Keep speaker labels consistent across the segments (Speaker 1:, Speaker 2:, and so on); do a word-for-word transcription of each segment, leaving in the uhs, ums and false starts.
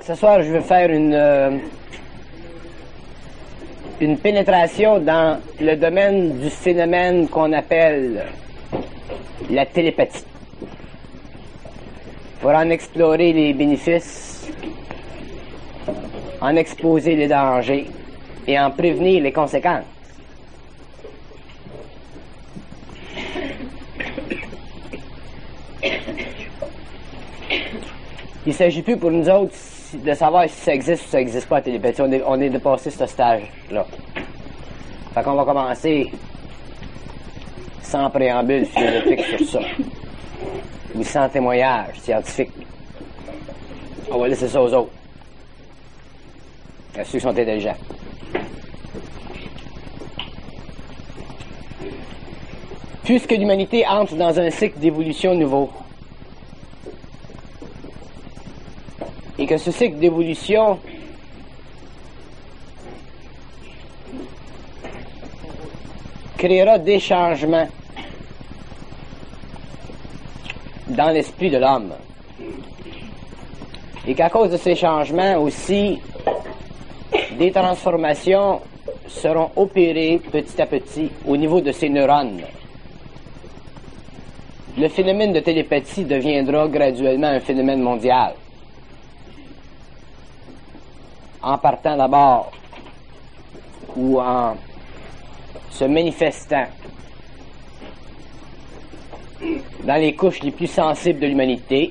Speaker 1: ce soir, je veux faire une, euh, une pénétration dans le domaine du phénomène qu'on appelle la télépathie. Pour en explorer les bénéfices, en exposer les dangers et en prévenir les conséquences. Il ne s'agit plus pour nous autres de savoir si ça existe ou ça n'existe pas, la télépathie. On est, on est dépassé ce stage-là. Fait qu'on va commencer sans préambule philosophique sur ça. Ou sans témoignage scientifique. On va laisser ça aux autres. À ceux qui sont intelligents. Puisque l'humanité entre dans un cycle d'évolution nouveau, et que ce cycle d'évolution créera des changements dans l'esprit de l'homme. Et qu'à cause de ces changements aussi, des transformations seront opérées petit à petit au niveau de ces neurones. Le phénomène de télépathie deviendra graduellement un phénomène mondial. En partant d'abord ou en se manifestant dans les couches les plus sensibles de l'humanité,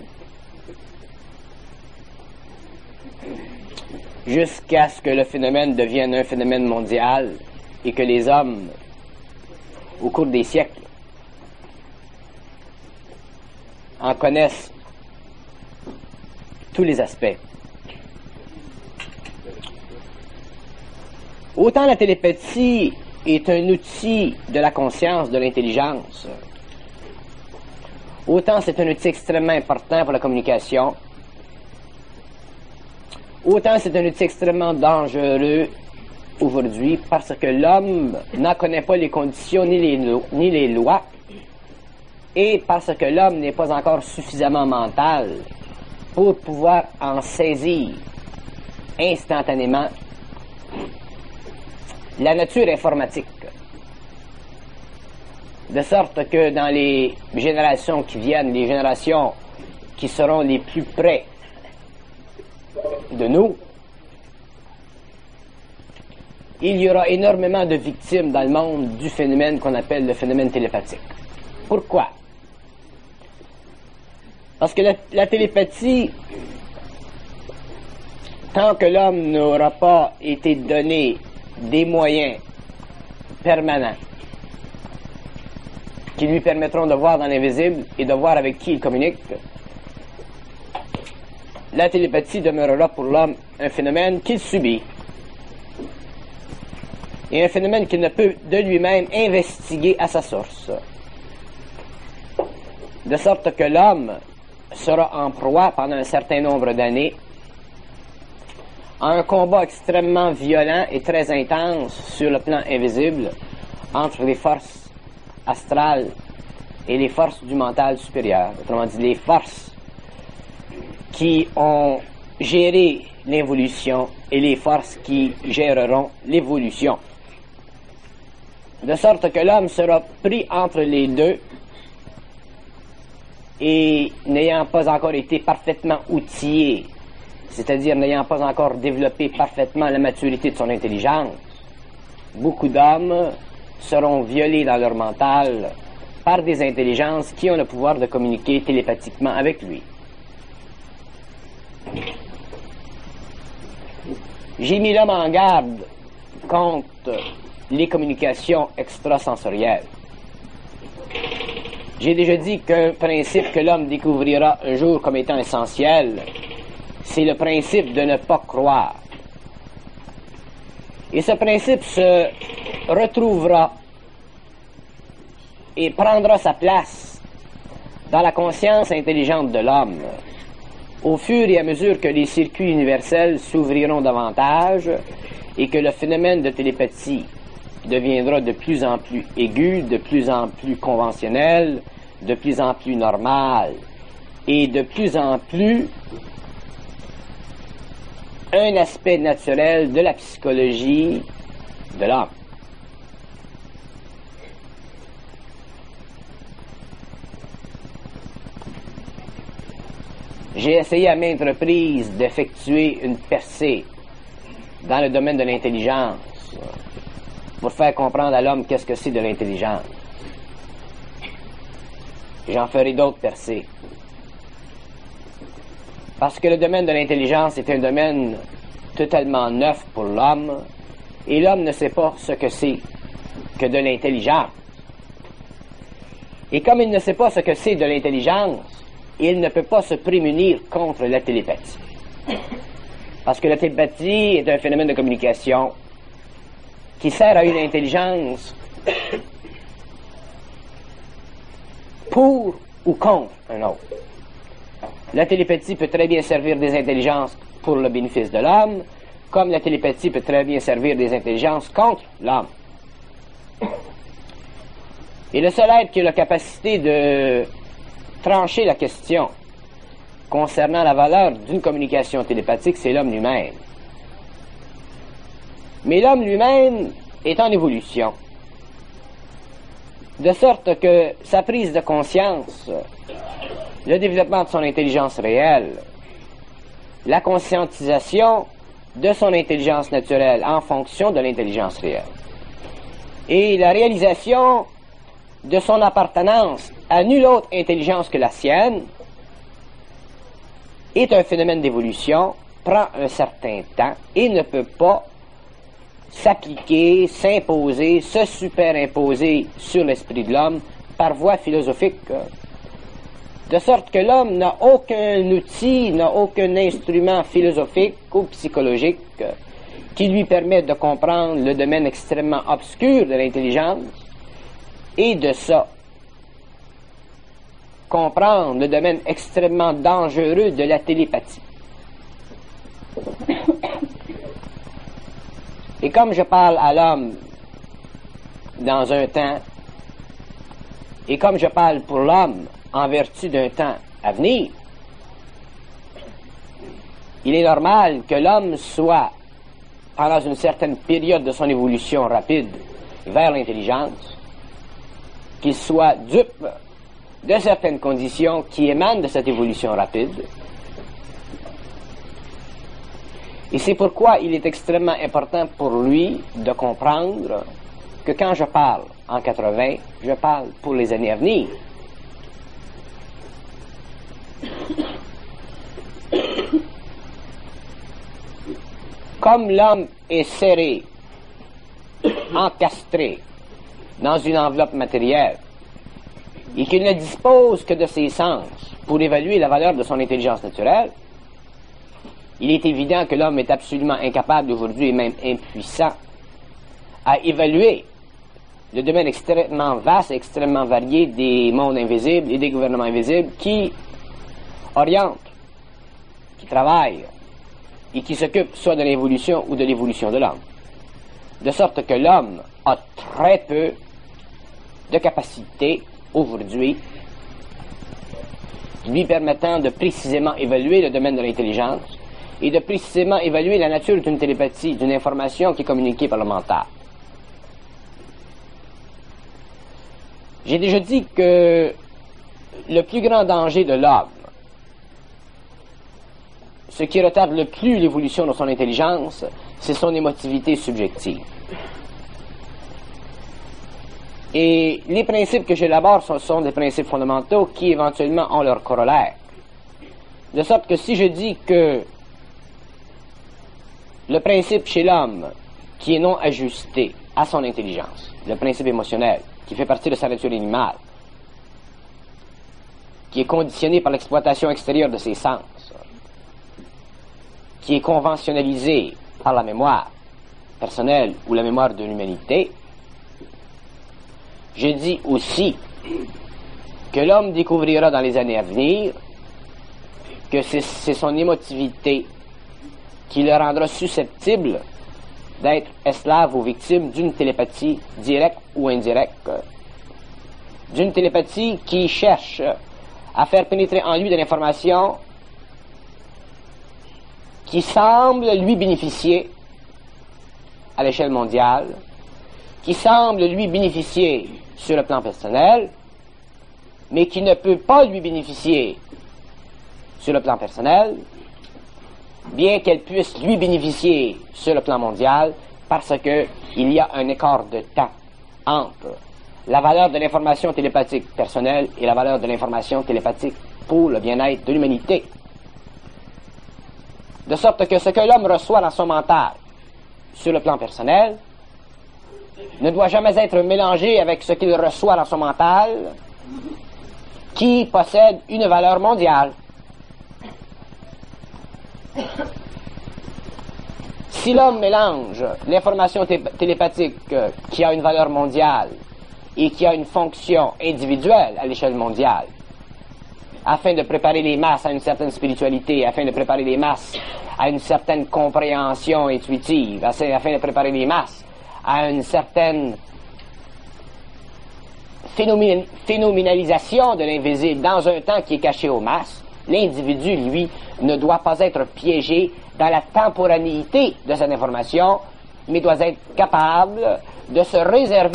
Speaker 1: jusqu'à ce que le phénomène devienne un phénomène mondial et que les hommes, au cours des siècles, en connaissent tous les aspects. Autant la télépathie est un outil de la conscience, de l'intelligence, autant c'est un outil extrêmement important pour la communication, autant c'est un outil extrêmement dangereux aujourd'hui parce que l'homme n'en connaît pas les conditions ni les, lo- ni les lois, et parce que l'homme n'est pas encore suffisamment mental pour pouvoir en saisir instantanément la nature informatique. De sorte que dans les générations qui viennent, les générations qui seront les plus près de nous, il y aura énormément de victimes dans le monde du phénomène qu'on appelle le phénomène télépathique. Pourquoi? Parce que la, la télépathie, tant que l'homme n'aura pas été donné des moyens permanents qui lui permettront de voir dans l'invisible et de voir avec qui il communique, la télépathie demeurera pour l'homme un phénomène qu'il subit et un phénomène qu'il ne peut de lui-même investiguer à sa source. De sorte que l'homme sera en proie pendant un certain nombre d'années à un combat extrêmement violent et très intense sur le plan invisible entre les forces astrales et les forces du mental supérieur. Autrement dit, les forces qui ont géré l'involution et les forces qui géreront l'évolution. De sorte que l'homme sera pris entre les deux et n'ayant pas encore été parfaitement outillé, c'est-à-dire n'ayant pas encore développé parfaitement la maturité de son intelligence, beaucoup d'hommes seront violés dans leur mental par des intelligences qui ont le pouvoir de communiquer télépathiquement avec lui. J'ai mis l'homme en garde contre les communications extrasensorielles. J'ai déjà dit qu'un principe que l'homme découvrira un jour comme étant essentiel, c'est le principe de ne pas croire. Et ce principe se retrouvera et prendra sa place dans la conscience intelligente de l'homme au fur et à mesure que les circuits universels s'ouvriront davantage et que le phénomène de télépathie deviendra de plus en plus aigu, de plus en plus conventionnel, de plus en plus normal et de plus en plus un aspect naturel de la psychologie de l'homme. J'ai essayé à maintes reprises d'effectuer une percée dans le domaine de l'intelligence pour faire comprendre à l'homme qu'est-ce que c'est de l'intelligence. J'en ferai d'autres percées. Parce que le domaine de l'intelligence est un domaine totalement neuf pour l'homme, et l'homme ne sait pas ce que c'est que de l'intelligence. Et comme il ne sait pas ce que c'est de l'intelligence, il ne peut pas se prémunir contre la télépathie. Parce que la télépathie est un phénomène de communication qui sert à une intelligence pour ou contre un autre. La télépathie peut très bien servir des intelligences pour le bénéfice de l'homme, comme la télépathie peut très bien servir des intelligences contre l'homme. Et le seul être qui a la capacité de trancher la question concernant la valeur d'une communication télépathique, c'est l'homme lui-même. Mais l'homme lui-même est en évolution, de sorte que sa prise de conscience, le développement de son intelligence réelle, la conscientisation de son intelligence naturelle en fonction de l'intelligence réelle, et la réalisation de son appartenance à nulle autre intelligence que la sienne, est un phénomène d'évolution, prend un certain temps et ne peut pas s'appliquer, s'imposer, se superimposer sur l'esprit de l'homme par voie philosophique. De sorte que l'homme n'a aucun outil, n'a aucun instrument philosophique ou psychologique qui lui permette de comprendre le domaine extrêmement obscur de l'intelligence et de ça comprendre le domaine extrêmement dangereux de la télépathie. Et comme je parle à l'homme dans un temps, et comme je parle pour l'homme en vertu d'un temps à venir, il est normal que l'homme soit, pendant une certaine période de son évolution rapide vers l'intelligence, qu'il soit dupe de certaines conditions qui émanent de cette évolution rapide. Et c'est pourquoi il est extrêmement important pour lui de comprendre que quand je parle en quatre-vingts, je parle pour les années à venir. Comme l'homme est serré, encastré dans une enveloppe matérielle, et qu'il ne dispose que de ses sens pour évaluer la valeur de son intelligence naturelle, il est évident que l'homme est absolument incapable aujourd'hui et même impuissant à évaluer le domaine extrêmement vaste et extrêmement varié des mondes invisibles et des gouvernements invisibles qui orientent, qui travaillent et qui s'occupent soit de l'évolution ou de l'évolution de l'homme. De sorte que l'homme a très peu de capacité aujourd'hui lui permettant de précisément évaluer le domaine de l'intelligence et de précisément évaluer la nature d'une télépathie, d'une information qui est communiquée par le mental. J'ai déjà dit que le plus grand danger de l'homme, ce qui retarde le plus l'évolution de son intelligence, c'est son émotivité subjective. Et les principes que j'élabore sont, sont des principes fondamentaux qui éventuellement ont leur corollaire. De sorte que si je dis que le principe chez l'homme qui est non ajusté à son intelligence, le principe émotionnel, qui fait partie de sa nature animale, qui est conditionné par l'exploitation extérieure de ses sens, qui est conventionnalisé par la mémoire personnelle ou la mémoire de l'humanité, je dis aussi que l'homme découvrira dans les années à venir que c'est, c'est son émotivité qui le rendra susceptible d'être esclave ou victime d'une télépathie directe ou indirecte, d'une télépathie qui cherche à faire pénétrer en lui de l'information qui semble lui bénéficier à l'échelle mondiale, qui semble lui bénéficier sur le plan personnel, mais qui ne peut pas lui bénéficier sur le plan personnel, bien qu'elle puisse lui bénéficier sur le plan mondial, parce que il y a un écart de temps entre la valeur de l'information télépathique personnelle et la valeur de l'information télépathique pour le bien-être de l'humanité. De sorte que ce que l'homme reçoit dans son mental sur le plan personnel ne doit jamais être mélangé avec ce qu'il reçoit dans son mental qui possède une valeur mondiale. Si l'homme mélange l'information télépathique qui a une valeur mondiale et qui a une fonction individuelle à l'échelle mondiale, afin de préparer les masses à une certaine spiritualité, afin de préparer les masses à une certaine compréhension intuitive, afin de préparer les masses à une certaine phénomén- phénoménalisation de l'invisible dans un temps qui est caché aux masses, l'individu, lui, ne doit pas être piégé dans la temporanéité de cette information, mais doit être capable de se réserver,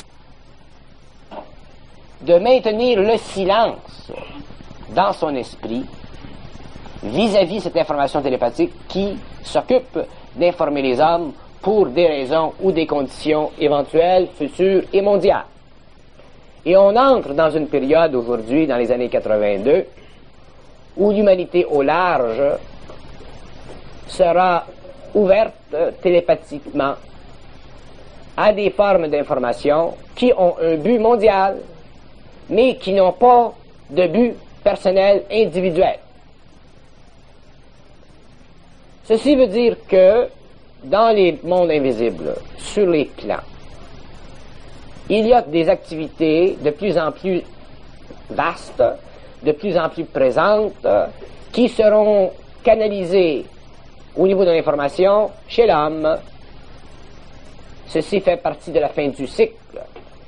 Speaker 1: de maintenir le silence dans son esprit vis-à-vis cette information télépathique qui s'occupe d'informer les hommes pour des raisons ou des conditions éventuelles, futures et mondiales. Et on entre dans une période aujourd'hui, dans les années quatre-vingt-deux, où l'humanité au large sera ouverte télépathiquement à des formes d'information qui ont un but mondial, mais qui n'ont pas de but personnel individuel. Ceci veut dire que dans les mondes invisibles, sur les plans, il y a des activités de plus en plus vastes, de plus en plus présentes, qui seront canalisées au niveau de l'information chez l'homme. Ceci fait partie de la fin du cycle.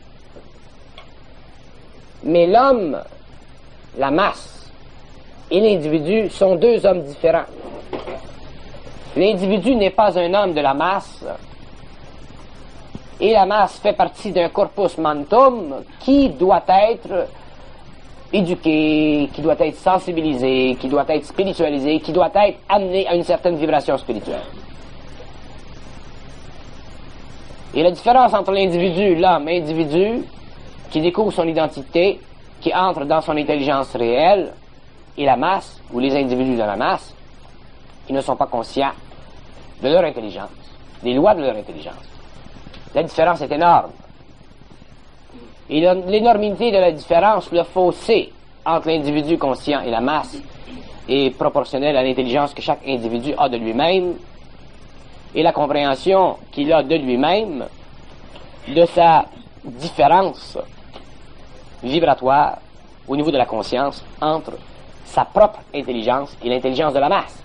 Speaker 1: Mais l'homme, la masse et l'individu sont deux hommes différents. L'individu n'est pas un homme de la masse, et la masse fait partie d'un corpus mentum qui doit être éduqué, qui doit être sensibilisé, qui doit être spiritualisé, qui doit être amené à une certaine vibration spirituelle. Et la différence entre l'individu, l'homme individu, qui découvre son identité, qui entre dans son intelligence réelle, et la masse, ou les individus de la masse, qui ne sont pas conscients de leur intelligence, des lois de leur intelligence. La différence est énorme. Et l'énormité de la différence, le fossé entre l'individu conscient et la masse, est proportionnel à l'intelligence que chaque individu a de lui-même, et la compréhension qu'il a de lui-même, de sa différence vibratoire au niveau de la conscience entre sa propre intelligence et l'intelligence de la masse.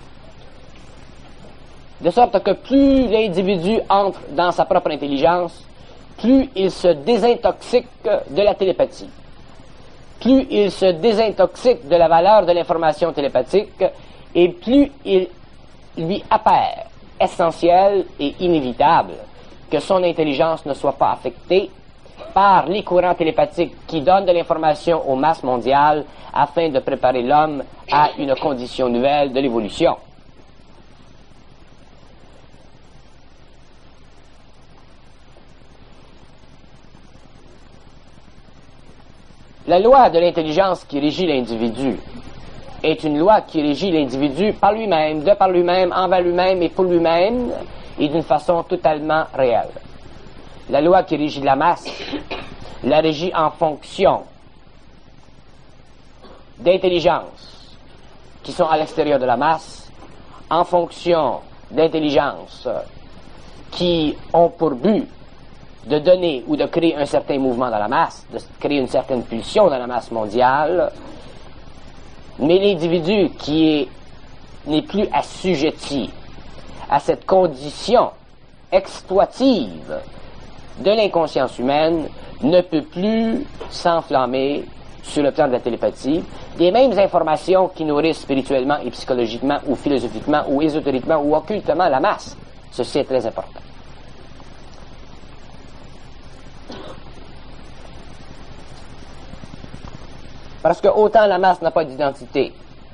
Speaker 1: De sorte que plus l'individu entre dans sa propre intelligence, plus il se désintoxique de la télépathie, plus il se désintoxique de la valeur de l'information télépathique, et plus il lui apparaît essentiel et inévitable que son intelligence ne soit pas affectée par les courants télépathiques qui donnent de l'information aux masses mondiales afin de préparer l'homme à une condition nouvelle de l'évolution. La loi de l'intelligence qui régit l'individu est une loi qui régit l'individu par lui-même, de par lui-même, envers lui-même et pour lui-même, et d'une façon totalement réelle. La loi qui régit la masse la régit en fonction d'intelligences qui sont à l'extérieur de la masse, en fonction d'intelligences qui ont pour but de donner ou de créer un certain mouvement dans la masse, de créer une certaine pulsion dans la masse mondiale, mais l'individu qui est, n'est plus assujetti à cette condition exploitive de l'inconscience humaine ne peut plus s'enflammer sur le plan de la télépathie, les mêmes informations qui nourrissent spirituellement et psychologiquement ou philosophiquement ou ésotériquement ou occultement la masse. Ceci est très important. Parce que autant la masse n'a pas d'identité,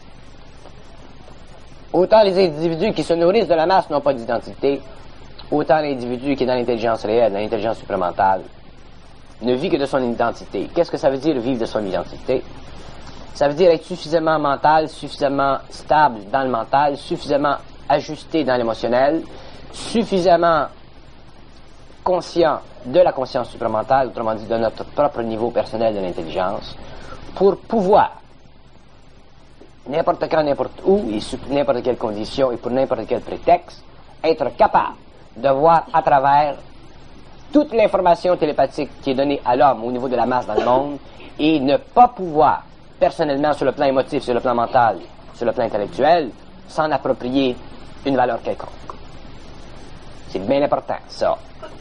Speaker 1: autant les individus qui se nourrissent de la masse n'ont pas d'identité, autant l'individu qui est dans l'intelligence réelle, dans l'intelligence supramentale, ne vit que de son identité. Qu'est-ce que ça veut dire vivre de son identité? Ça veut dire être suffisamment mental, suffisamment stable dans le mental, suffisamment ajusté dans l'émotionnel, suffisamment conscient de la conscience supramentale, autrement dit de notre propre niveau personnel de l'intelligence, pour pouvoir, n'importe quand, n'importe où, et sous n'importe quelle condition, et pour n'importe quel prétexte, être capable de voir à travers toute l'information télépathique qui est donnée à l'homme au niveau de la masse dans le monde, et ne pas pouvoir, personnellement, sur le plan émotif, sur le plan mental, sur le plan intellectuel, s'en approprier une valeur quelconque. C'est bien important, ça.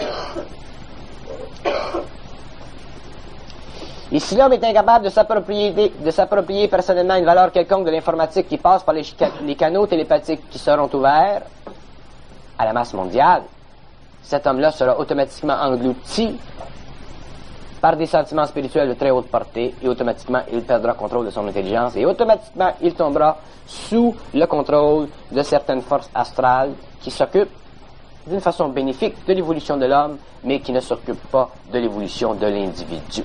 Speaker 1: Et si l'homme est incapable de s'approprier, de s'approprier personnellement une valeur quelconque de l'informatique qui passe par les, les canaux télépathiques qui seront ouverts à la masse mondiale, cet homme-là sera automatiquement englouti par des sentiments spirituels de très haute portée, et automatiquement il perdra contrôle de son intelligence, et automatiquement il tombera sous le contrôle de certaines forces astrales qui s'occupent d'une façon bénéfique de l'évolution de l'homme, mais qui ne s'occupent pas de l'évolution de l'individu.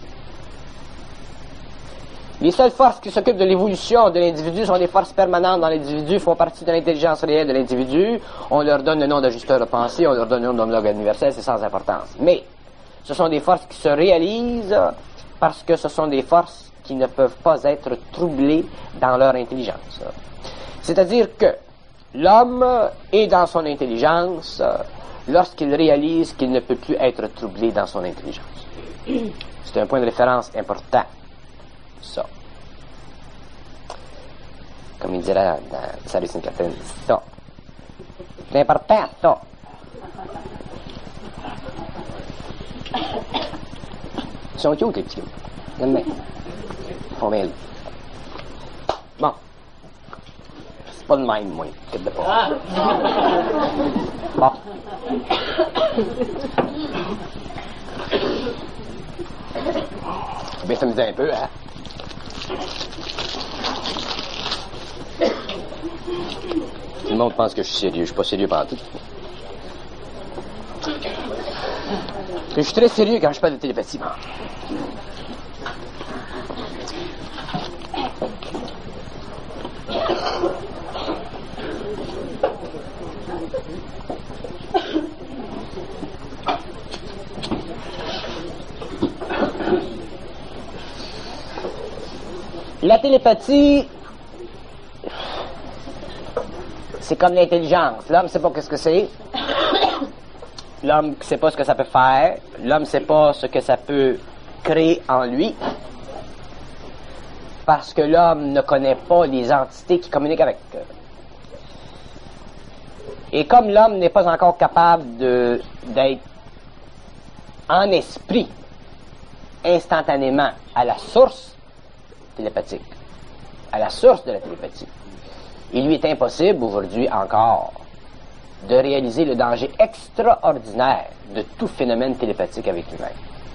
Speaker 1: Les seules forces qui s'occupent de l'évolution de l'individu sont des forces permanentes dans l'individu, font partie de l'intelligence réelle de l'individu. On leur donne le nom d'ajusteur de pensée, on leur donne le nom d'homologue universel, c'est sans importance. Mais ce sont des forces qui se réalisent parce que ce sont des forces qui ne peuvent pas être troublées dans leur intelligence. C'est-à-dire que l'homme est dans son intelligence lorsqu'il réalise qu'il ne peut plus être troublé dans son intelligence. C'est un point de référence important. Ça. Comme il dirait dans Salut Sainte-Catherine, ça. C'est important, ça. Ils sont cute, les petits gars. Regarde bien. Ils font bien. Bon. C'est pas de même, moi. Qu'est-ce que pas. Bon. Faut bien s'amuser un peu, hein. Tout le monde pense que je suis sérieux. Je suis pas sérieux pendant tout. Je suis très sérieux quand je parle de télépathie. La télépathie, c'est comme l'intelligence. L'homme ne sait pas ce que c'est. L'homme ne sait pas ce que ça peut faire. L'homme ne sait pas ce que ça peut créer en lui. Parce que l'homme ne connaît pas les entités qui communiquent avec. Et comme l'homme n'est pas encore capable de, d'être en esprit instantanément à la source télépathique, à la source de la télépathie, il lui est impossible aujourd'hui encore de réaliser le danger extraordinaire de tout phénomène télépathique avec lui-même.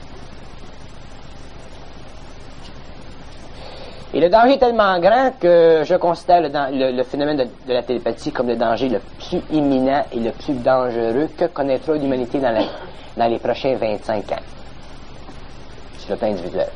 Speaker 1: Et le danger est tellement grand que je considère le, le, le phénomène de, de la télépathie comme le danger le plus imminent et le plus dangereux que connaîtra l'humanité dans, la, dans les prochains vingt-cinq ans, sur le plan individuel.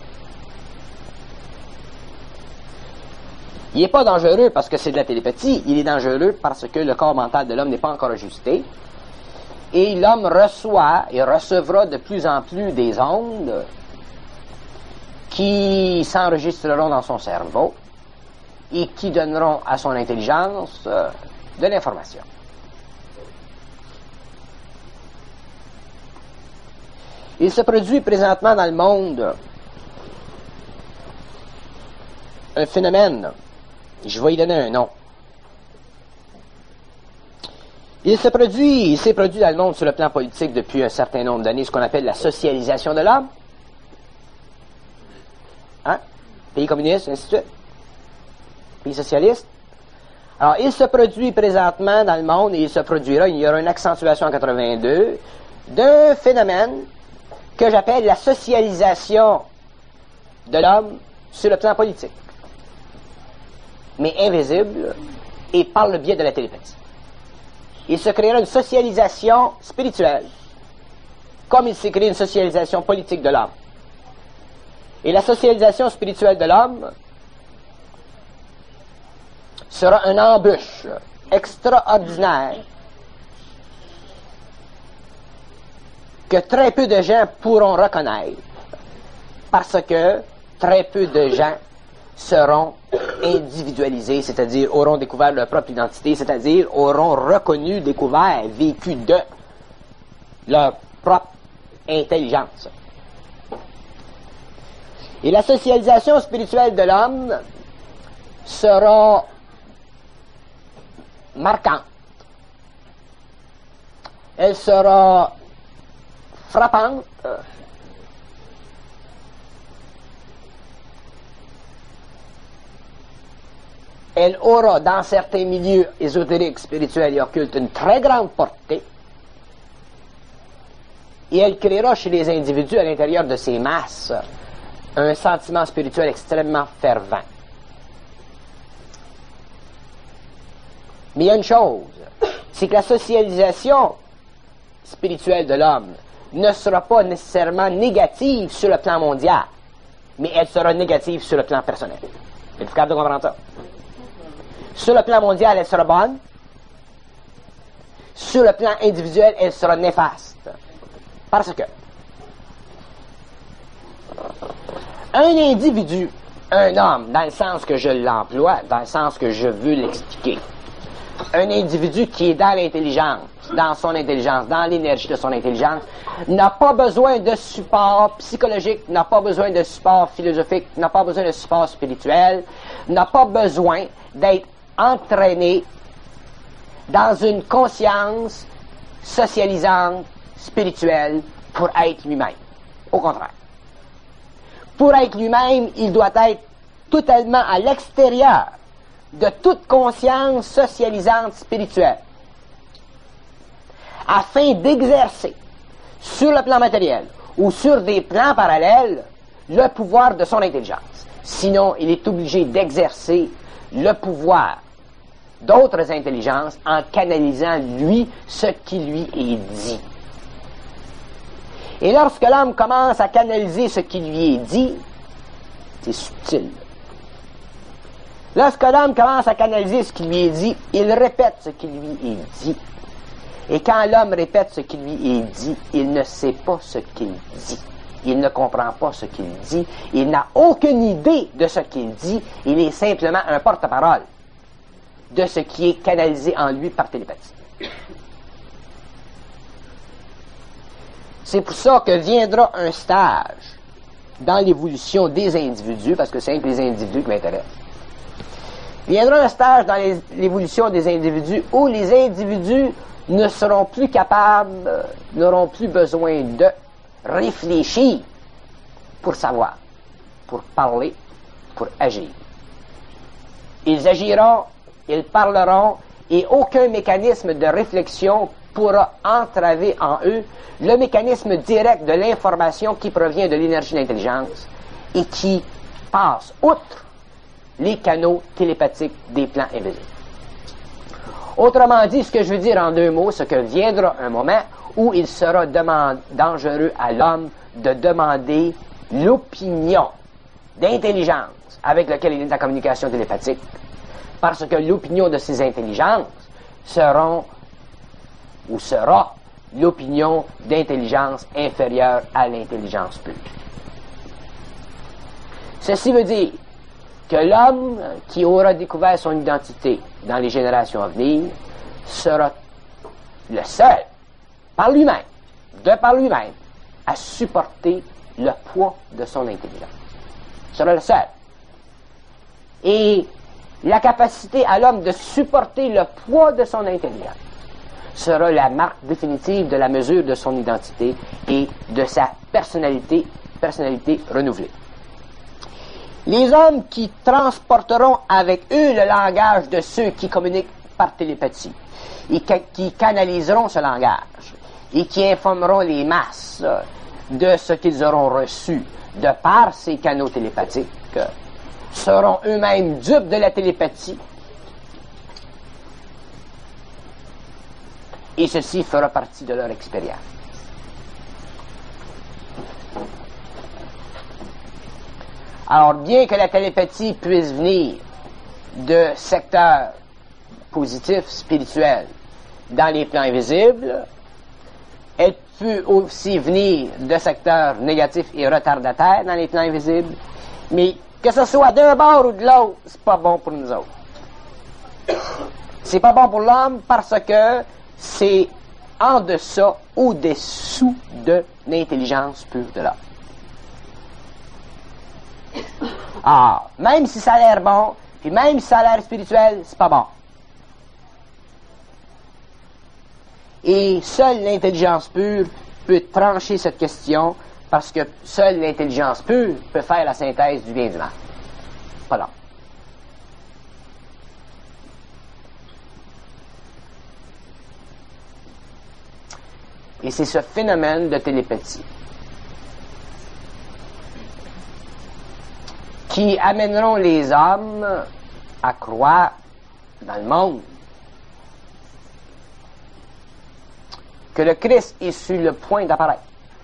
Speaker 1: Il n'est pas dangereux parce que c'est de la télépathie, il est dangereux parce que le corps mental de l'homme n'est pas encore ajusté, et l'homme reçoit et recevra de plus en plus des ondes qui s'enregistreront dans son cerveau et qui donneront à son intelligence euh, de l'information. Il se produit présentement dans le monde un phénomène, je vais y donner un nom. Il se produit, il s'est produit dans le monde sur le plan politique depuis un certain nombre d'années, ce qu'on appelle la socialisation de l'homme. Hein? Pays communiste, ainsi de suite. pays socialiste. Alors, il se produit présentement dans le monde, et il se produira, il y aura une accentuation en quatre-vingt-deux, d'un phénomène que j'appelle la socialisation de l'homme sur le plan politique, mais invisible et par le biais de la télépathie. Il se créera une socialisation spirituelle, comme il s'est créé une socialisation politique de l'homme. Et la socialisation spirituelle de l'homme sera une embûche extraordinaire que très peu de gens pourront reconnaître, parce que très peu de gens seront individualisés, c'est-à-dire auront découvert leur propre identité, c'est-à-dire auront reconnu, découvert, vécu de leur propre intelligence. Et la socialisation spirituelle de l'homme sera marquante. Elle sera frappante. Elle aura, dans certains milieux ésotériques, spirituels et occultes, une très grande portée. Et elle créera chez les individus, à l'intérieur de ces masses, un sentiment spirituel extrêmement fervent. Mais il y a une chose, c'est que la socialisation spirituelle de l'homme ne sera pas nécessairement négative sur le plan mondial, mais elle sera négative sur le plan personnel. Êtes-vous capable de comprendre ça? Sur le plan mondial, elle sera bonne. Sur le plan individuel, elle sera néfaste. Parce que un individu, un homme, dans le sens que je l'emploie, dans le sens que je veux l'expliquer, un individu qui est dans l'intelligence, dans son intelligence, dans l'énergie de son intelligence, n'a pas besoin de support psychologique, n'a pas besoin de support philosophique, n'a pas besoin de support spirituel, n'a pas besoin d'être entraîné dans une conscience socialisante, spirituelle, pour être lui-même. Au contraire. Pour être lui-même, il doit être totalement à l'extérieur de toute conscience socialisante spirituelle, afin d'exercer sur le plan matériel ou sur des plans parallèles le pouvoir de son intelligence. Sinon, il est obligé d'exercer le pouvoir d'autres intelligences en canalisant lui ce qui lui est dit. Et lorsque l'homme commence à canaliser ce qui lui est dit, c'est subtil. Lorsque l'homme commence à canaliser ce qui lui est dit, il répète ce qui lui est dit. Et quand l'homme répète ce qui lui est dit, il ne sait pas ce qu'il dit. Il ne comprend pas ce qu'il dit. Il n'a aucune idée de ce qu'il dit. Il est simplement un porte-parole de ce qui est canalisé en lui par télépathie. C'est pour ça que viendra un stage dans l'évolution des individus, parce que c'est les individus qui m'intéressent. Viendra un stage dans les, l'évolution des individus où les individus ne seront plus capables, euh, n'auront plus besoin de réfléchir pour savoir, pour parler, pour agir. Ils agiront, ils parleront, et aucun mécanisme de réflexion pourra entraver en eux le mécanisme direct de l'information qui provient de l'énergie d'intelligence et qui passe outre les canaux télépathiques des plans invisibles. Autrement dit, ce que je veux dire en deux mots, c'est que viendra un moment où il sera demande, dangereux à l'homme de demander l'opinion d'intelligence avec laquelle il est en communication télépathique, parce que l'opinion de ces intelligences seront ou sera l'opinion d'intelligence inférieure à l'intelligence pure. Ceci veut dire que l'homme qui aura découvert son identité dans les générations à venir sera le seul, par lui-même, de par lui-même, à supporter le poids de son intelligence. Sera le seul. Et la capacité à l'homme de supporter le poids de son intelligence sera la marque définitive de la mesure de son identité et de sa personnalité, personnalité renouvelée. Les hommes qui transporteront avec eux le langage de ceux qui communiquent par télépathie et qui canaliseront ce langage et qui informeront les masses de ce qu'ils auront reçu de par ces canaux télépathiques seront eux-mêmes dupes de la télépathie. Et ceci fera partie de leur expérience. Alors, bien que la télépathie puisse venir de secteurs positifs, spirituels, dans les plans invisibles, elle peut aussi venir de secteurs négatifs et retardataires dans les plans invisibles, mais que ce soit d'un bord ou de l'autre, c'est pas bon pour nous autres. C'est pas bon pour l'homme parce que c'est en deçà, au-dessous de l'intelligence pure de l'homme. Ah, même si ça a l'air bon, puis même si ça a l'air spirituel, c'est pas bon. Et seule l'intelligence pure peut trancher cette question, parce que seule l'intelligence pure peut faire la synthèse du bien et du mal. Pas l'homme. Et c'est ce phénomène de télépathie qui amèneront les hommes à croire dans le monde que le Christ est sur le point d'apparaître.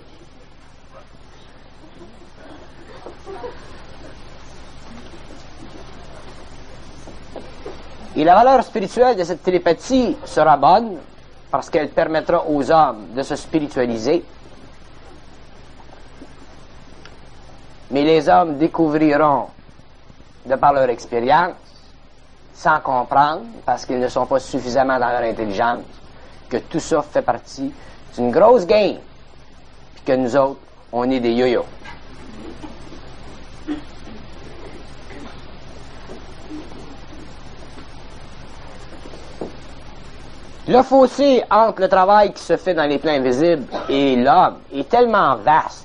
Speaker 1: Et la valeur spirituelle de cette télépathie sera bonne parce qu'elle permettra aux hommes de se spiritualiser. Mais les hommes découvriront, de par leur expérience, sans comprendre, parce qu'ils ne sont pas suffisamment dans leur intelligence, que tout ça fait partie d'une grosse game, puis que nous autres, on est des yo-yo. Le fossé entre le travail qui se fait dans les plans invisibles et l'homme est tellement vaste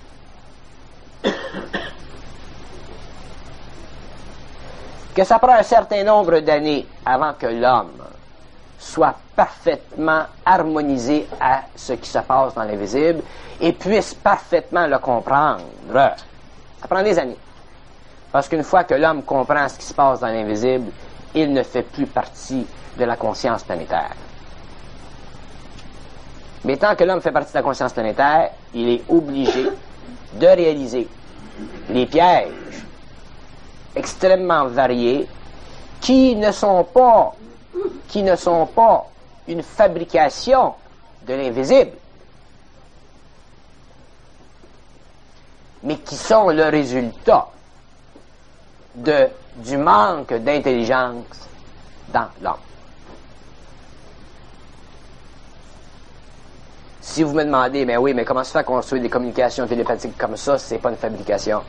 Speaker 1: que ça prend un certain nombre d'années avant que l'homme soit parfaitement harmonisé à ce qui se passe dans l'invisible et puisse parfaitement le comprendre. Ça prend des années. Parce qu'une fois que l'homme comprend ce qui se passe dans l'invisible, il ne fait plus partie de la conscience planétaire. Mais tant que l'homme fait partie de la conscience planétaire, il est obligé de réaliser les pièges extrêmement variés qui ne sont pas, qui ne sont pas une fabrication de l'invisible, mais qui sont le résultat de, du manque d'intelligence dans l'homme. Si vous me demandez, mais oui, mais comment se fait construire des communications télépathiques comme ça, c'est pas une fabrication?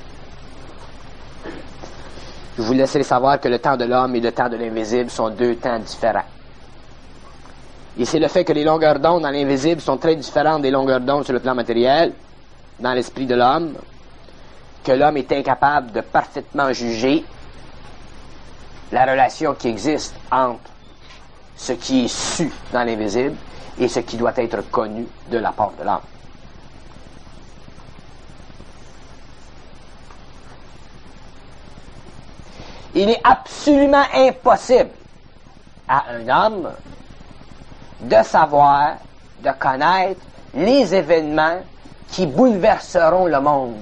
Speaker 1: Je vous laisserai savoir que le temps de l'homme et le temps de l'invisible sont deux temps différents. Et c'est le fait que les longueurs d'onde dans l'invisible sont très différentes des longueurs d'onde sur le plan matériel, dans l'esprit de l'homme, que l'homme est incapable de parfaitement juger la relation qui existe entre ce qui est su dans l'invisible et ce qui doit être connu de la part de l'homme. Il est absolument impossible à un homme de savoir, de connaître les événements qui bouleverseront le monde.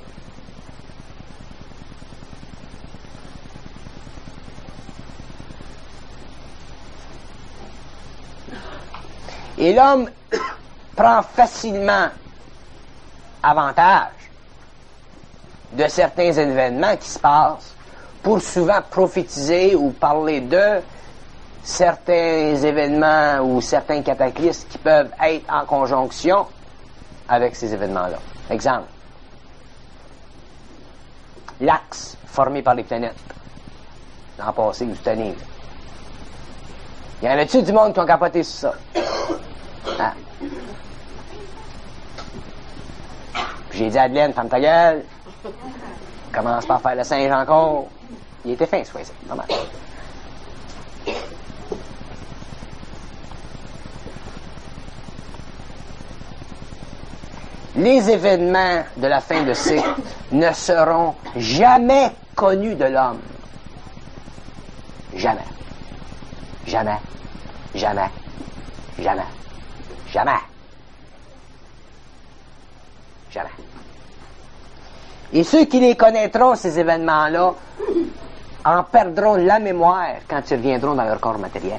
Speaker 1: Et l'homme prend facilement avantage de certains événements qui se passent pour souvent prophétiser ou parler de certains événements ou certains cataclysmes qui peuvent être en conjonction avec ces événements-là. Exemple, l'axe formé par les planètes l'an passé ou cette année. Il y en a-tu du monde qui ont capoté sur ça? Ah. J'ai dit à Adelaine, ferme ta gueule. commence par faire le singe encore. Il était fin, ce fois-ci. Normal. Les événements de la fin de cycle ne seront jamais connus de l'homme. Jamais. Jamais. Jamais. Jamais. Jamais. Jamais. Et ceux qui les connaîtront, ces événements-là, en perdront la mémoire quand ils reviendront dans leur corps matériel.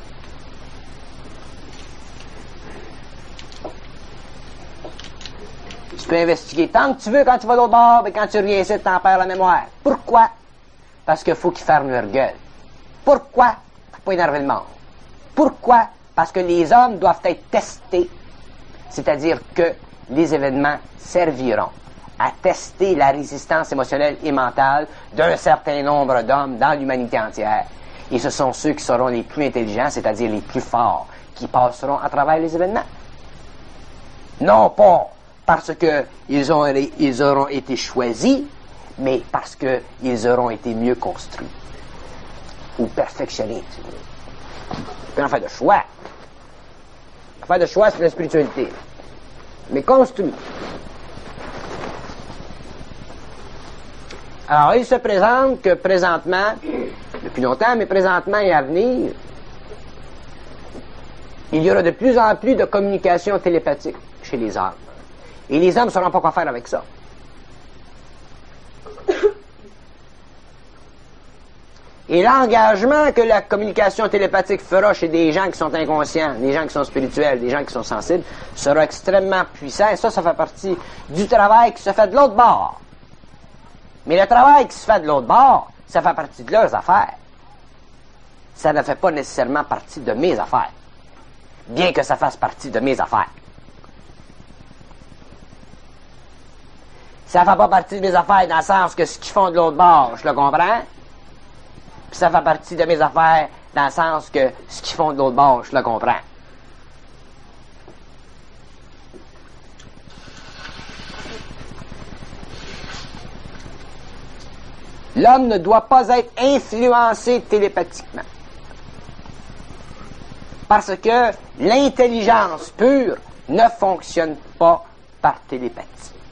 Speaker 1: Tu peux investiguer tant que tu veux quand tu vas l'autre bord, mais quand tu reviens ici, tu en perds la mémoire. Pourquoi? Parce qu'il faut qu'ils ferment leur gueule. Pourquoi? Pour pas énerver le monde. Pourquoi? Parce que les hommes doivent être testés. C'est-à-dire que les événements serviront à tester la résistance émotionnelle et mentale d'un certain nombre d'hommes dans l'humanité entière. Et ce sont ceux qui seront les plus intelligents, c'est-à-dire les plus forts, qui passeront à travers les événements. Non pas parce qu'ils ont, ils auront été choisis, mais parce qu'ils auront été mieux construits ou perfectionnés. C'est un fait de choix. Un fait de choix, c'est la spiritualité. Mais construit. Alors, il se présente que présentement, depuis longtemps, mais présentement et à venir, il y aura de plus en plus de communication télépathique chez les hommes. Et les hommes ne sauront pas quoi faire avec ça. Et l'engagement que la communication télépathique fera chez des gens qui sont inconscients, des gens qui sont spirituels, des gens qui sont sensibles, sera extrêmement puissant. Et ça, ça fait partie du travail qui se fait de l'autre bord. Mais le travail qui se fait de l'autre bord, ça fait partie de leurs affaires. Ça ne fait pas nécessairement partie de mes affaires. Bien que ça fasse partie de mes affaires. Ça ne fait pas partie de mes affaires dans le sens que ce qu'ils font de l'autre bord, je le comprends. Puis ça fait partie de mes affaires dans le sens que ce qu'ils font de l'autre bord, je le comprends. L'homme ne doit pas être influencé télépathiquement. Parce que l'intelligence pure ne fonctionne pas par télépathie.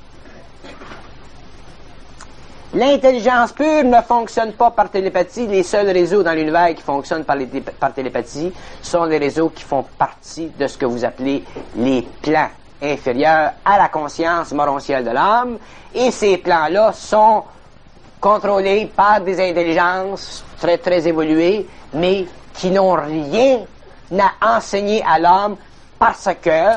Speaker 1: L'intelligence pure ne fonctionne pas par télépathie. Les seuls réseaux dans l'univers qui fonctionnent par, les, par télépathie sont les réseaux qui font partie de ce que vous appelez les plans inférieurs à la conscience morontielle de l'homme. Et ces plans-là sont contrôlés par des intelligences très, très évoluées, mais qui n'ont rien à enseigner à l'homme parce que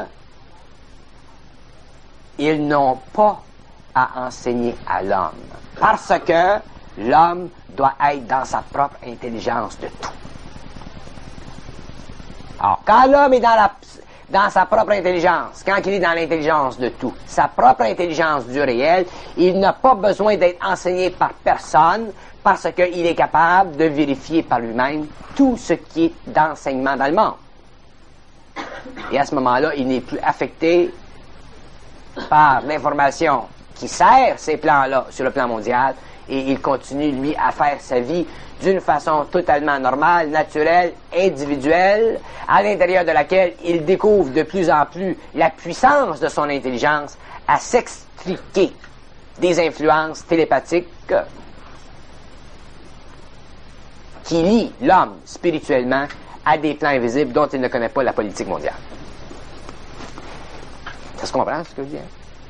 Speaker 1: ils n'ont pas à enseigner à l'homme. Parce que l'homme doit être dans sa propre intelligence de tout. Alors, quand l'homme est dans, la, dans sa propre intelligence, quand il est dans l'intelligence de tout, sa propre intelligence du réel, il n'a pas besoin d'être enseigné par personne parce qu'il est capable de vérifier par lui-même tout ce qui est d'enseignement dans le monde. Et à ce moment-là, il n'est plus affecté par l'information qui sert ces plans-là sur le plan mondial, et il continue, lui, à faire sa vie d'une façon totalement normale, naturelle, individuelle, à l'intérieur de laquelle il découvre de plus en plus la puissance de son intelligence à s'extriquer des influences télépathiques qui lient l'homme spirituellement à des plans invisibles dont il ne connaît pas la politique mondiale. Ça se comprend, ce que je dis?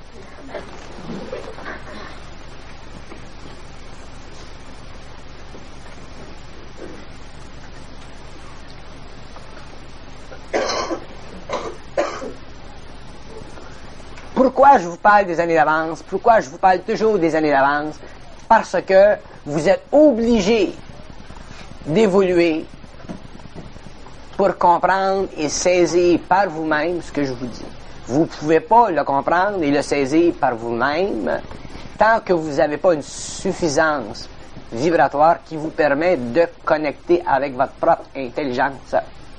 Speaker 1: Pourquoi je vous parle des années d'avance? Pourquoi je vous parle toujours des années d'avance? Parce que vous êtes obligés d'évoluer pour comprendre et saisir par vous-même ce que je vous dis. Vous ne pouvez pas le comprendre et le saisir par vous-même tant que vous n'avez pas une suffisance vibratoire qui vous permet de connecter avec votre propre intelligence.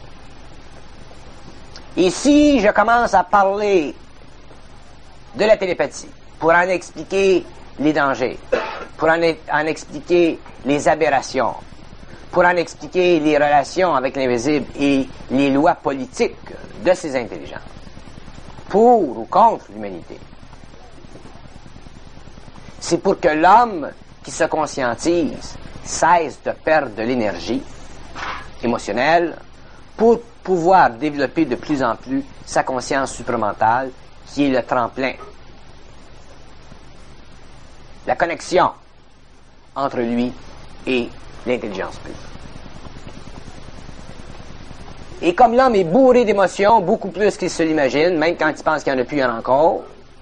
Speaker 1: Et si je commence à parler de la télépathie pour en expliquer les dangers, pour en, en expliquer les aberrations, pour en expliquer les relations avec l'invisible et les lois politiques de ces intelligences, pour ou contre l'humanité. C'est pour que l'homme qui se conscientise cesse de perdre de l'énergie émotionnelle pour pouvoir développer de plus en plus sa conscience supramentale, qui est le tremplin, la connexion entre lui et l'intelligence pure. Et comme l'homme est bourré d'émotions, beaucoup plus qu'il se l'imagine, même quand il pense qu'il n'y en a plus, il y en a encore,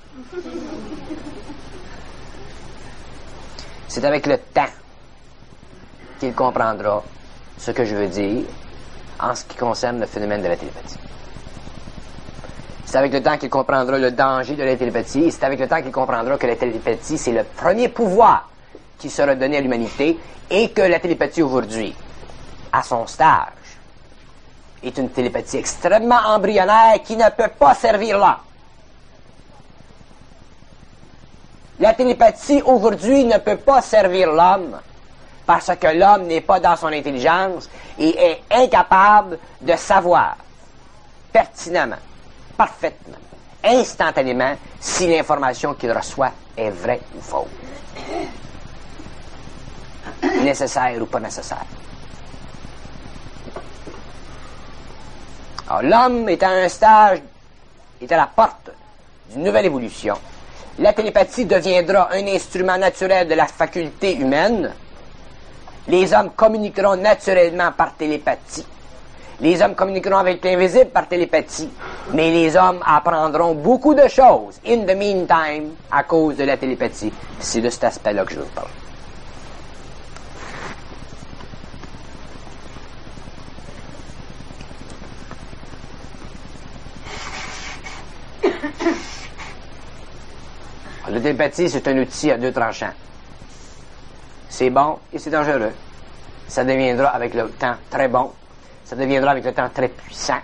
Speaker 1: c'est avec le temps qu'il comprendra ce que je veux dire en ce qui concerne le phénomène de la télépathie. C'est avec le temps qu'il comprendra le danger de la télépathie, et c'est avec le temps qu'il comprendra que la télépathie, c'est le premier pouvoir qui sera donné à l'humanité, et que la télépathie aujourd'hui, à son stage, est une télépathie extrêmement embryonnaire qui ne peut pas servir là. La télépathie aujourd'hui ne peut pas servir l'homme parce que l'homme n'est pas dans son intelligence et est incapable de savoir pertinemment, parfaitement, instantanément si l'information qu'il reçoit est vraie ou fausse, nécessaire ou pas nécessaire. Alors, l'homme est à un stage, est à la porte d'une nouvelle évolution. La télépathie deviendra un instrument naturel de la faculté humaine. Les hommes communiqueront naturellement par télépathie. Les hommes communiqueront avec l'invisible par télépathie. Mais les hommes apprendront beaucoup de choses, in the meantime, à cause de la télépathie. C'est de cet aspect-là que je vous parle. La télépathie, c'est un outil à deux tranchants. C'est bon et c'est dangereux. Ça deviendra avec le temps très bon. Ça deviendra avec le temps très puissant.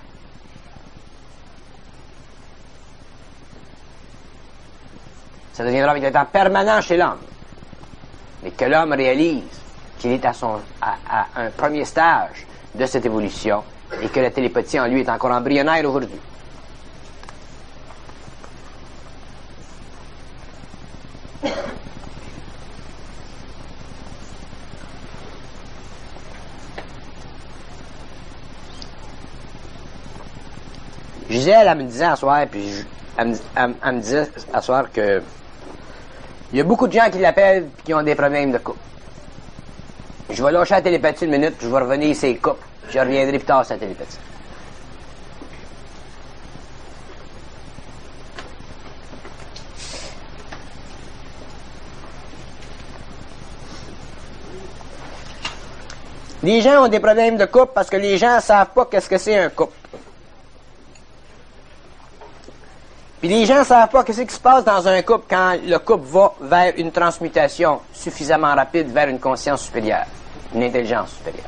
Speaker 1: Ça deviendra avec le temps permanent chez l'homme. Mais que l'homme réalise qu'il est à, son, à, à un premier stage de cette évolution et que la télépathie en lui est encore embryonnaire aujourd'hui. Gisèle, elle me disait à soir, puis je, elle, me, elle, elle me disait à soir que il y a beaucoup de gens qui l'appellent et qui ont des problèmes de couple. Je vais lâcher la télépathie une minute, puis je vais revenir sur les couples. Je reviendrai plus tard sur la télépathie. Les gens ont des problèmes de couple parce que les gens ne savent pas qu'est-ce que c'est un couple. Puis les gens ne savent pas ce qui se passe dans un couple quand le couple va vers une transmutation suffisamment rapide vers une conscience supérieure, une intelligence supérieure.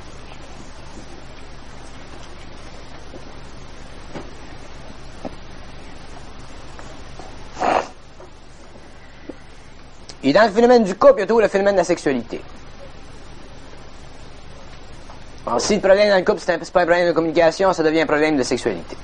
Speaker 1: Et dans le phénomène du couple, il y a toujours le phénomène de la sexualité. Alors, si le problème dans le couple, c'est pas un problème de communication, ça devient un problème de sexualité.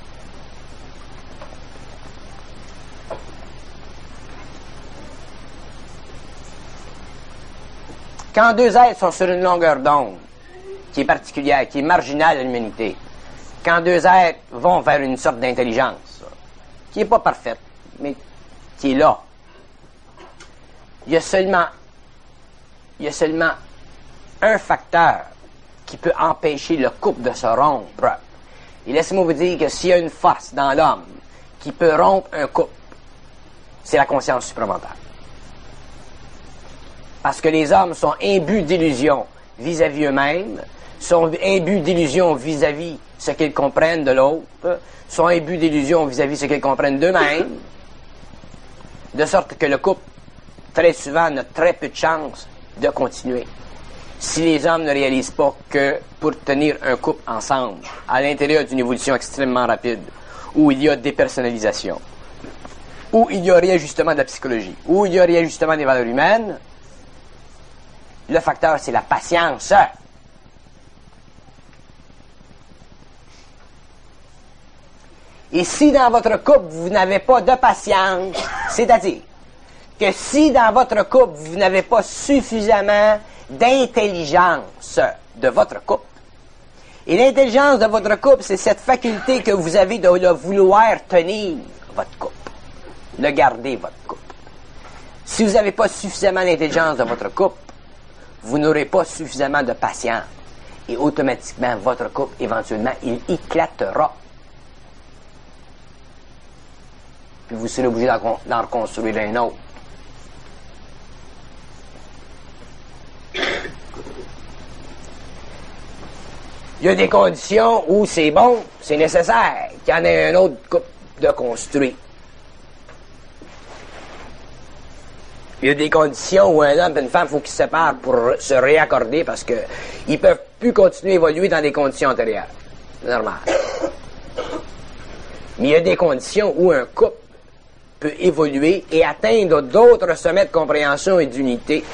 Speaker 1: Quand deux êtres sont sur une longueur d'onde, qui est particulière, qui est marginale à l'humanité, quand deux êtres vont vers une sorte d'intelligence, qui n'est pas parfaite, mais qui est là, il y a seulement, il y a seulement un facteur qui peut empêcher le couple de se rompre. Et laissez-moi vous dire que s'il y a une force dans l'homme qui peut rompre un couple, c'est la conscience supramentale. Parce que les hommes sont imbus d'illusions vis-à-vis eux-mêmes, sont imbus d'illusions vis-à-vis ce qu'ils comprennent de l'autre, sont imbus d'illusions vis-à-vis ce qu'ils comprennent d'eux-mêmes, de sorte que le couple, très souvent, n'a très peu de chances de continuer. Si les hommes ne réalisent pas que pour tenir un couple ensemble, à l'intérieur d'une évolution extrêmement rapide, où il y a dépersonnalisation, où il y a réajustement de la psychologie, où il y a réajustement des valeurs humaines, Le facteur, c'est la patience. Et si dans votre couple, vous n'avez pas de patience, c'est-à-dire que si dans votre couple, vous n'avez pas suffisamment d'intelligence de votre couple, et l'intelligence de votre couple, c'est cette faculté que vous avez de le vouloir tenir votre couple, de garder votre couple. Si vous n'avez pas suffisamment d'intelligence de votre couple, vous n'aurez pas suffisamment de patience. Et automatiquement, votre couple, éventuellement, il éclatera. Puis vous serez obligé d'en reconstruire un autre. Il y a des conditions où c'est bon, c'est nécessaire qu'il y en ait un autre couple de construit. Il y a des conditions où un homme et une femme, il faut qu'ils se séparent pour se réaccorder parce qu'ils ne peuvent plus continuer à évoluer dans des conditions antérieures. C'est normal. Mais il y a des conditions où un couple peut évoluer et atteindre d'autres sommets de compréhension et d'unité.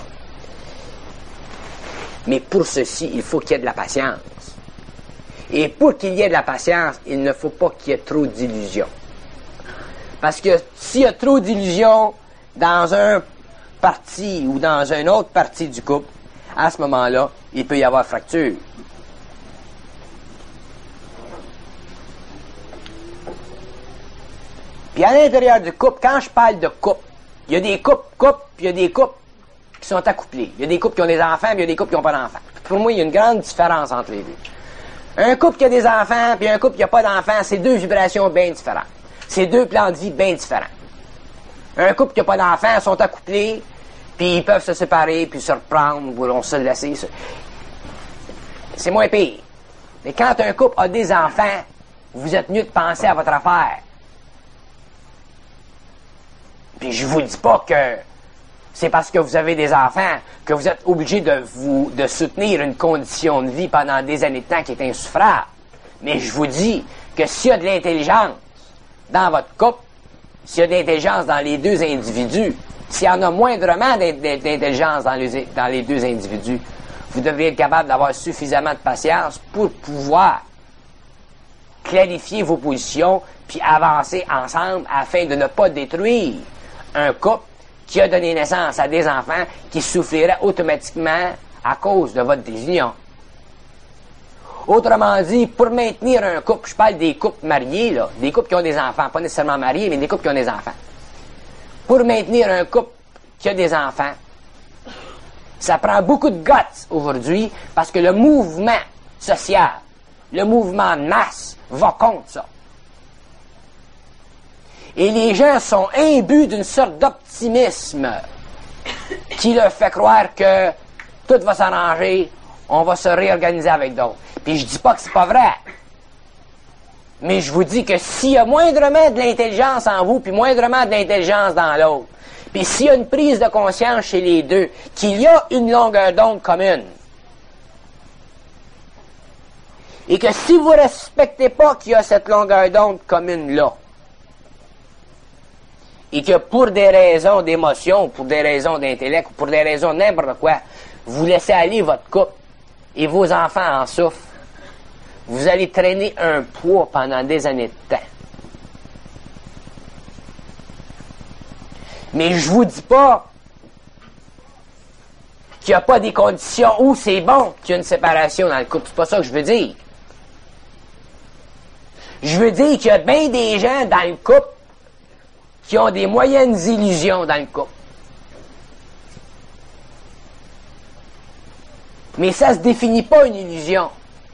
Speaker 1: Mais pour ceci, il faut qu'il y ait de la patience. Et pour qu'il y ait de la patience, il ne faut pas qu'il y ait trop d'illusions. Parce que s'il y a trop d'illusions dans un parti ou dans une autre partie du couple, à ce moment-là, il peut y avoir fracture. Puis à l'intérieur du couple, quand je parle de couple, il y a des couples, couples, puis il y a des couples qui sont accouplés. Il y a des couples qui ont des enfants, puis il y a des couples qui n'ont pas d'enfants. Pour moi, il y a une grande différence entre les deux. Un couple qui a des enfants, puis un couple qui n'a pas d'enfants, c'est deux vibrations bien différentes. C'est deux plans de vie bien différents. Un couple qui n'a pas d'enfants sont accouplés, puis ils peuvent se séparer, puis se reprendre, ou on se laisser. C'est moins pire. Mais quand un couple a des enfants, vous êtes mieux de penser à votre affaire. Puis je vous dis pas que c'est parce que vous avez des enfants que vous êtes obligé de vous de soutenir une condition de vie pendant des années de temps qui est insouffrable. Mais je vous dis que s'il y a de l'intelligence dans votre couple, s'il y a de l'intelligence dans les deux individus, s'il y en a moindrement d'intelligence dans les, dans les deux individus, vous devriez être capable d'avoir suffisamment de patience pour pouvoir clarifier vos positions puis avancer ensemble afin de ne pas détruire un couple qui a donné naissance à des enfants qui souffriraient automatiquement à cause de votre désunion. Autrement dit, pour maintenir un couple, je parle des couples mariés, là, des couples qui ont des enfants, pas nécessairement mariés, mais des couples qui ont des enfants. Pour maintenir un couple qui a des enfants, ça prend beaucoup de guts aujourd'hui parce que le mouvement social, le mouvement de masse va contre ça. Et les gens sont imbus d'une sorte d'optimisme qui leur fait croire que tout va s'arranger, on va se réorganiser avec d'autres. Puis je dis pas que c'est pas vrai. Mais je vous dis que s'il y a moindrement de l'intelligence en vous, puis moindrement de l'intelligence dans l'autre, puis s'il y a une prise de conscience chez les deux, qu'il y a une longueur d'onde commune, et que si vous ne respectez pas qu'il y a cette longueur d'onde commune-là, et que pour des raisons d'émotion, pour des raisons d'intellect, ou pour des raisons n'importe quoi, vous laissez aller votre couple, et vos enfants en souffrent, vous allez traîner un poids pendant des années de temps. Mais je vous dis pas qu'il n'y a pas des conditions où c'est bon qu'il y a une séparation dans le couple. C'est pas ça que je veux dire. Je veux dire qu'il y a bien des gens dans le couple qui ont des moyennes illusions dans le couple. Mais ça ne se définit pas une illusion.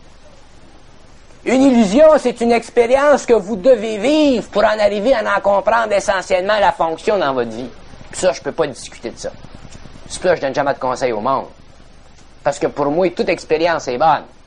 Speaker 1: Une illusion, c'est une expérience que vous devez vivre pour en arriver à en comprendre essentiellement la fonction dans votre vie. Puis ça, je ne peux pas discuter de ça. C'est pour ça que je donne jamais de conseils au monde. Parce que pour moi, toute expérience est bonne.